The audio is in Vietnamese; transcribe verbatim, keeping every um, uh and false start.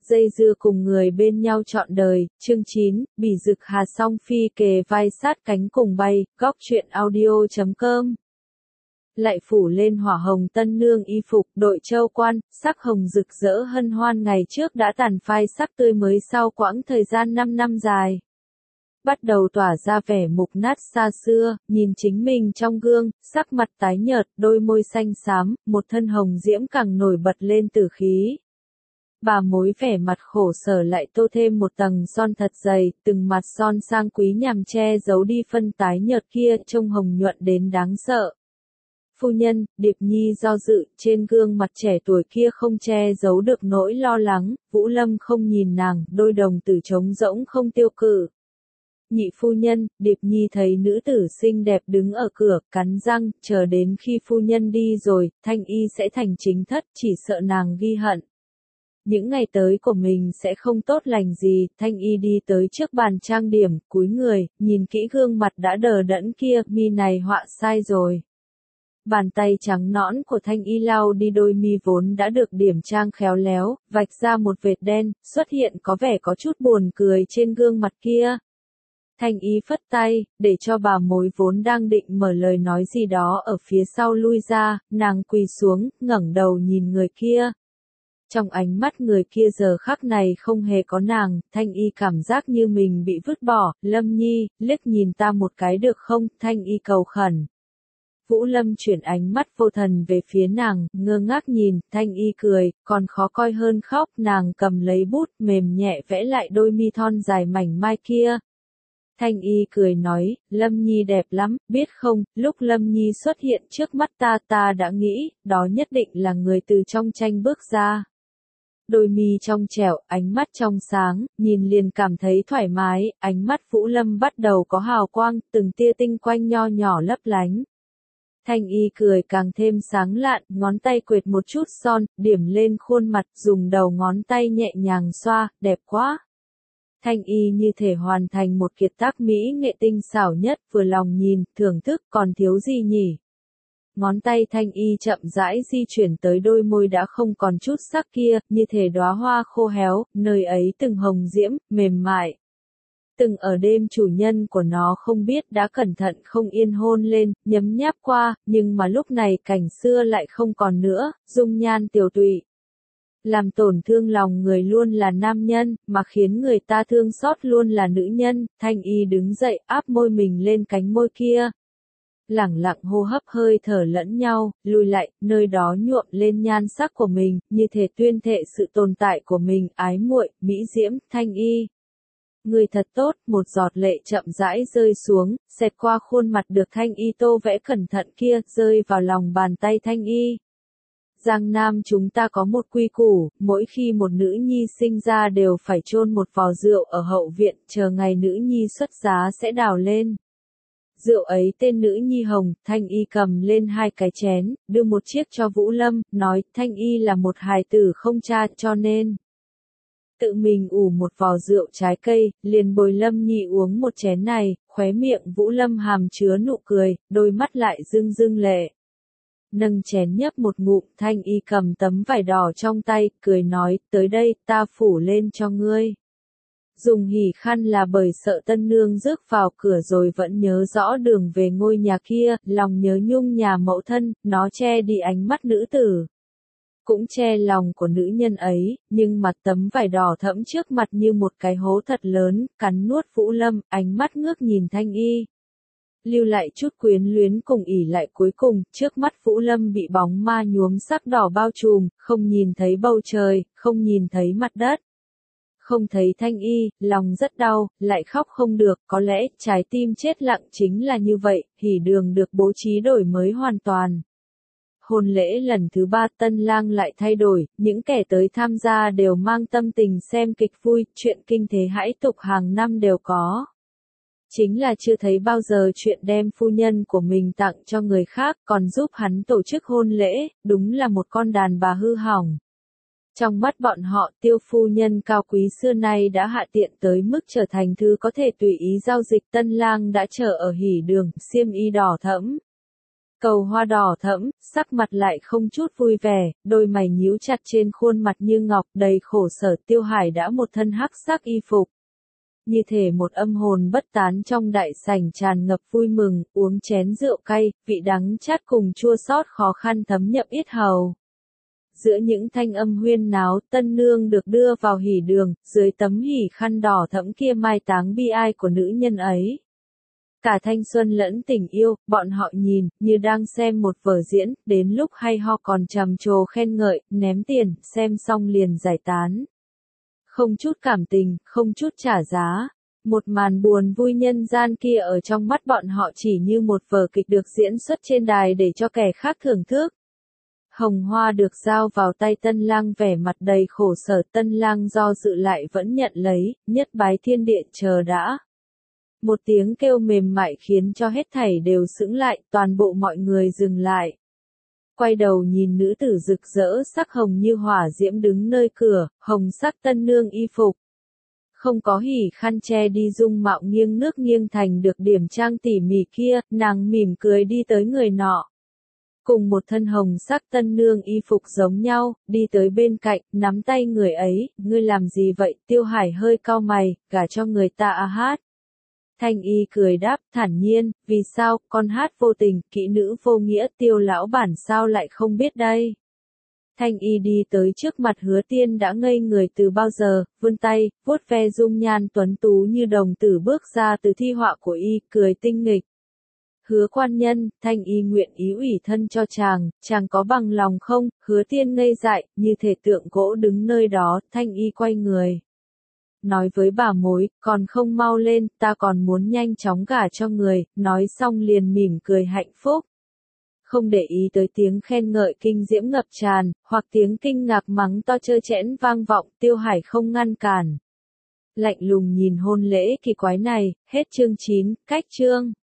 dây dưa cùng người bên nhau trọn đời, chương chín, Bỉ Dực Hà Song Phi kề vai sát cánh cùng bay, góc truyện audio chấm com. Lại phủ lên hỏa hồng tân nương y phục, đội châu quan, sắc hồng rực rỡ hân hoan ngày trước đã tàn phai sắc tươi mới sau quãng thời gian năm năm dài. Bắt đầu tỏa ra vẻ mục nát xa xưa, nhìn chính mình trong gương, sắc mặt tái nhợt, đôi môi xanh xám, một thân hồng diễm càng nổi bật lên tử khí. Bà mối vẻ mặt khổ sở lại tô thêm một tầng son thật dày, từng mặt son sang quý nhằm che giấu đi phân tái nhợt kia, trông hồng nhuận đến đáng sợ. Phu nhân, Điệp Nhi do dự, trên gương mặt trẻ tuổi kia không che giấu được nỗi lo lắng, Vũ Lâm không nhìn nàng, đôi đồng tử trống rỗng không tiêu cự. Nhị phu nhân, Điệp Nhi thấy nữ tử xinh đẹp đứng ở cửa, cắn răng, chờ đến khi phu nhân đi rồi, Thanh Y sẽ thành chính thất, chỉ sợ nàng ghi hận. Những ngày tới của mình sẽ không tốt lành gì, Thanh Y đi tới trước bàn trang điểm, cúi người, nhìn kỹ gương mặt đã đờ đẫn kia, mi này họa sai rồi. Bàn tay trắng nõn của Thanh Y lau đi đôi mi vốn đã được điểm trang khéo léo, vạch ra một vệt đen, xuất hiện có vẻ có chút buồn cười trên gương mặt kia. Thanh Y phất tay, để cho bà mối vốn đang định mở lời nói gì đó ở phía sau lui ra, nàng quỳ xuống, ngẩng đầu nhìn người kia. Trong ánh mắt người kia giờ khắc này không hề có nàng, Thanh Y cảm giác như mình bị vứt bỏ, Lâm Nhi, liếc nhìn ta một cái được không, Thanh Y cầu khẩn. Vũ Lâm chuyển ánh mắt vô thần về phía nàng, ngơ ngác nhìn, Thanh Y cười, còn khó coi hơn khóc, nàng cầm lấy bút, mềm nhẹ vẽ lại đôi mi thon dài mảnh mai kia. Thanh Y cười nói, Lâm Nhi đẹp lắm, biết không, lúc Lâm Nhi xuất hiện trước mắt ta ta đã nghĩ, đó nhất định là người từ trong tranh bước ra. Đôi mi trong trẻo, ánh mắt trong sáng, nhìn liền cảm thấy thoải mái, ánh mắt Vũ Lâm bắt đầu có hào quang, từng tia tinh quanh nho nhỏ lấp lánh. Thanh Y cười càng thêm sáng lạn, ngón tay quệt một chút son, điểm lên khuôn mặt, dùng đầu ngón tay nhẹ nhàng xoa, đẹp quá. Thanh Y như thể hoàn thành một kiệt tác mỹ nghệ tinh xảo nhất, vừa lòng nhìn, thưởng thức, còn thiếu gì nhỉ? Ngón tay Thanh Y chậm rãi di chuyển tới đôi môi đã không còn chút sắc kia, như thể đóa hoa khô héo, nơi ấy từng hồng diễm, mềm mại. Từng ở đêm chủ nhân của nó không biết đã cẩn thận không yên hôn lên, nhấm nháp qua, nhưng mà lúc này cảnh xưa lại không còn nữa, dung nhan tiều tụy. Làm tổn thương lòng người luôn là nam nhân, mà khiến người ta thương xót luôn là nữ nhân, Thanh Y đứng dậy áp môi mình lên cánh môi kia. Lẳng lặng hô hấp hơi thở lẫn nhau, lùi lại, nơi đó nhuộm lên nhan sắc của mình, như thể tuyên thệ sự tồn tại của mình, ái muội, mỹ diễm, Thanh Y. Người thật tốt, một giọt lệ chậm rãi rơi xuống, xẹt qua khuôn mặt được Thanh Y tô vẽ cẩn thận kia, rơi vào lòng bàn tay Thanh Y. Giang Nam chúng ta có một quy củ, mỗi khi một nữ nhi sinh ra đều phải chôn một vò rượu ở hậu viện, chờ ngày nữ nhi xuất giá sẽ đào lên. Rượu ấy tên nữ nhi hồng, Thanh Y cầm lên hai cái chén, đưa một chiếc cho Vũ Lâm, nói, Thanh Y là một hài tử không cha cho nên. Tự mình ủ một vò rượu trái cây, liền bồi Lâm Nhi uống một chén này, khóe miệng Vũ Lâm hàm chứa nụ cười, đôi mắt lại rưng rưng lệ. Nâng chén nhấp một ngụm, Thanh Y cầm tấm vải đỏ trong tay, cười nói, tới đây, ta phủ lên cho ngươi. Dùng hỉ khăn là bởi sợ tân nương rước vào cửa rồi vẫn nhớ rõ đường về ngôi nhà kia, lòng nhớ nhung nhà mẫu thân, nó che đi ánh mắt nữ tử. Cũng che lòng của nữ nhân ấy, nhưng mặt tấm vải đỏ thẫm trước mặt như một cái hố thật lớn, cắn nuốt Vũ Lâm, ánh mắt ngước nhìn Thanh Y. Lưu lại chút quyến luyến cùng ỉ lại cuối cùng, trước mắt Vũ Lâm bị bóng ma nhuốm sắc đỏ bao trùm, không nhìn thấy bầu trời, không nhìn thấy mặt đất. Không thấy Thanh Y, lòng rất đau, lại khóc không được, có lẽ trái tim chết lặng chính là như vậy, hỉ đường được bố trí đổi mới hoàn toàn. Hôn lễ lần thứ ba tân lang lại thay đổi, những kẻ tới tham gia đều mang tâm tình xem kịch vui, chuyện kinh thế hãi tục hàng năm đều có. Chính là chưa thấy bao giờ chuyện đem phu nhân của mình tặng cho người khác, còn giúp hắn tổ chức hôn lễ, đúng là một con đàn bà hư hỏng. Trong mắt bọn họ, Tiêu phu nhân cao quý xưa nay đã hạ tiện tới mức trở thành thứ có thể tùy ý giao dịch, tân lang đã chờ ở hỉ đường, xiêm y đỏ thẫm. Cầu hoa đỏ thẫm, sắc mặt lại không chút vui vẻ, đôi mày nhíu chặt trên khuôn mặt như ngọc đầy khổ sở. Tiêu Hải đã một thân hắc sắc y phục. Như thể một âm hồn bất tán trong đại sảnh tràn ngập vui mừng, uống chén rượu cay, vị đắng chát cùng chua xót khó khăn thấm nhập yết hầu. Giữa những thanh âm huyên náo, tân nương được đưa vào hỉ đường, dưới tấm hỉ khăn đỏ thẫm kia mai táng bi ai của nữ nhân ấy. Cả thanh xuân lẫn tình yêu, bọn họ nhìn, như đang xem một vở diễn, đến lúc hay ho còn trầm trồ khen ngợi, ném tiền, xem xong liền giải tán. Không chút cảm tình, không chút trả giá. Một màn buồn vui nhân gian kia ở trong mắt bọn họ chỉ như một vở kịch được diễn xuất trên đài để cho kẻ khác thưởng thức. Hồng hoa được giao vào tay tân lang vẻ mặt đầy khổ sở, tân lang do dự lại vẫn nhận lấy, nhất bái thiên địa chờ đã. Một tiếng kêu mềm mại khiến cho hết thảy đều sững lại, toàn bộ mọi người dừng lại. Quay đầu nhìn nữ tử rực rỡ sắc hồng như hỏa diễm đứng nơi cửa, hồng sắc tân nương y phục. Không có hỉ khăn che đi dung mạo nghiêng nước nghiêng thành được điểm trang tỉ mỉ kia, nàng mỉm cười đi tới người nọ. Cùng một thân hồng sắc tân nương y phục giống nhau, đi tới bên cạnh, nắm tay người ấy, ngươi làm gì vậy? Tiêu Hải hơi cau mày, gả cho người ta à hát. Thanh y cười đáp, thản nhiên, vì sao, con hát vô tình, kỹ nữ vô nghĩa, Tiêu lão bản sao lại không biết đây. Thanh y đi tới trước mặt Hứa Tiên đã ngây người từ bao giờ, vươn tay, vuốt ve dung nhan tuấn tú như đồng tử bước ra từ thi họa của y, cười tinh nghịch. Hứa quan nhân, Thanh y nguyện ý ủy thân cho chàng, chàng có bằng lòng không? Hứa Tiên ngây dại, như thể tượng gỗ đứng nơi đó, Thanh y quay người. Nói với bà mối, còn không mau lên, ta còn muốn nhanh chóng gả cho người, nói xong liền mỉm cười hạnh phúc. Không để ý tới tiếng khen ngợi kinh diễm ngập tràn, hoặc tiếng kinh ngạc mắng to trơ trẽn vang vọng, Tiêu Hải không ngăn cản. Lạnh lùng nhìn hôn lễ kỳ quái này, hết chương chín, cách chương.